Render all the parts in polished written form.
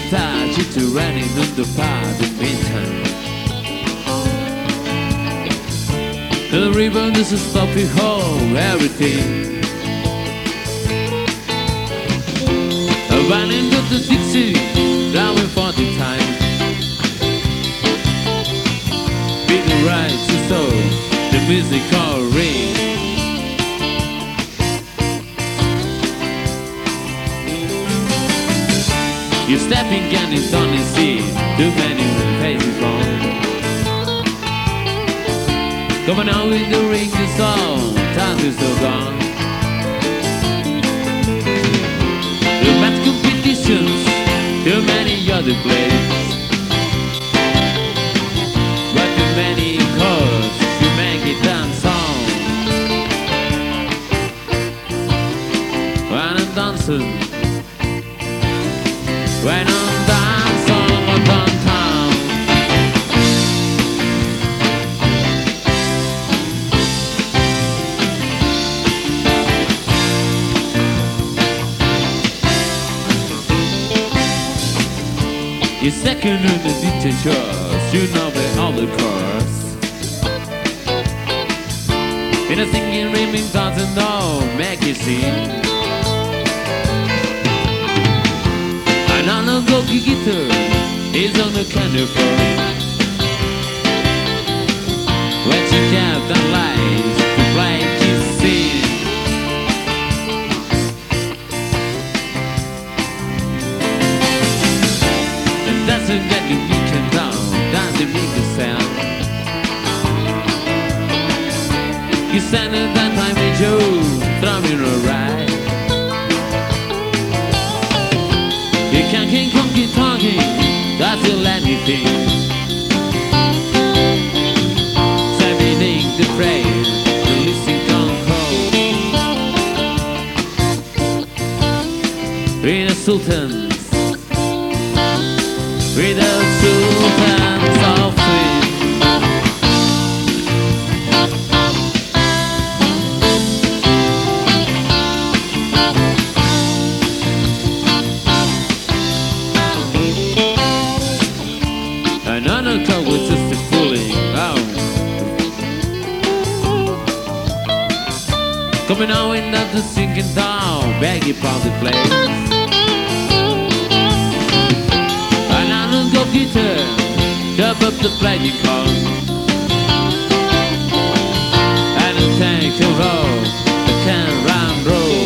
touch it to running on the path in meantime. The river is a sloppy hole, everything. Running to the Dixie, down in 40 times. Big right to soul, the musical ring. You're stepping and it's on the sea, too many faces wrong. Coming out with the ring, the song, time is so gone. Too much competitions, too many other plays. But too many chords to make it dance song. When I'm dancing, when I'm dancing downtown. You're second in the dictators, you know the other course. In a singing, riming, dancing, no, make you sing. And on a gogi guitar, is on the candlephone. When she kept the lights to play kissing. Doesn't get you can down, doesn't make a sound. You stand at that time and Joe, throw a ride. You can't keep talking, that's still anything. Everything the phrase, the listening don't call. In a sultan. With the sultans of swing. Another talk was just a fooling out. Coming out and not the sinking down, begging for the place. Go guitar, dub up the playing call. And it takes a roll, the can round roll.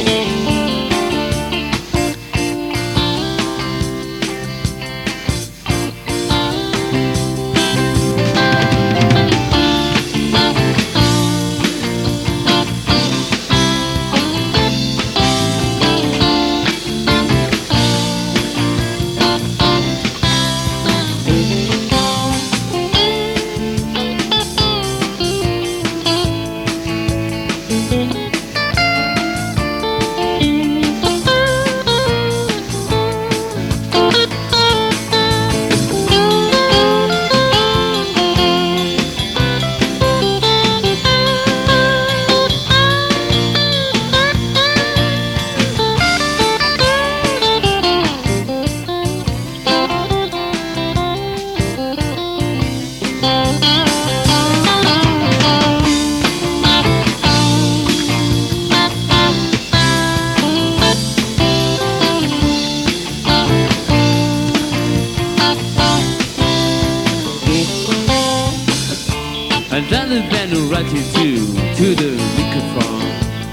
And then the band will rock you to the microphone.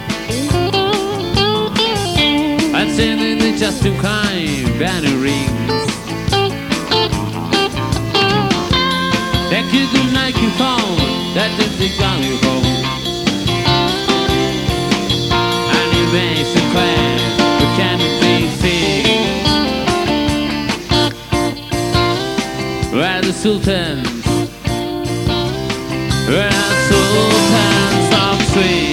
And singing the just too kind banner rings. That you do like you found, that is the gun you hold. And it makes you clear, you can't be seen. Where the sultans, where the sultans of swing.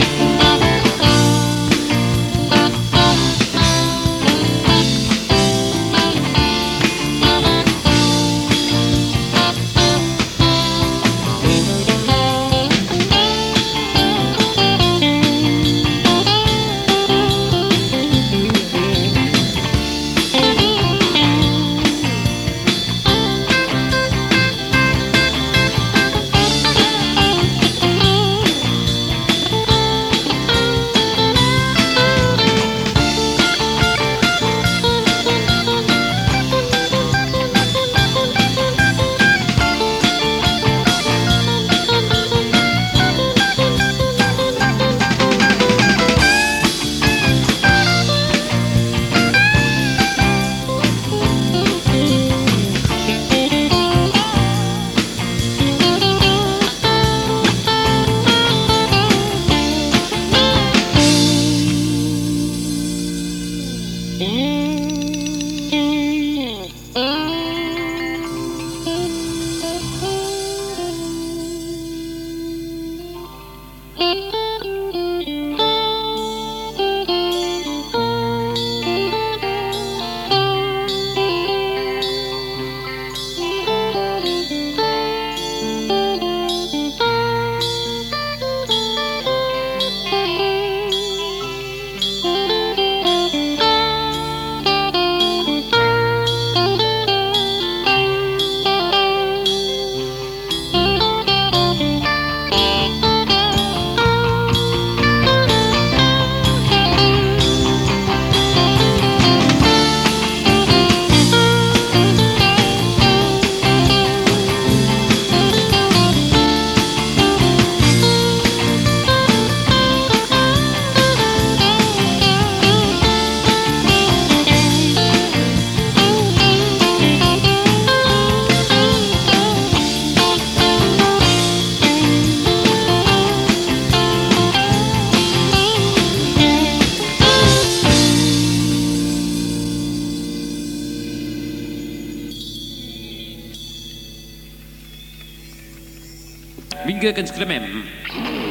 Vinga, que ens cremem.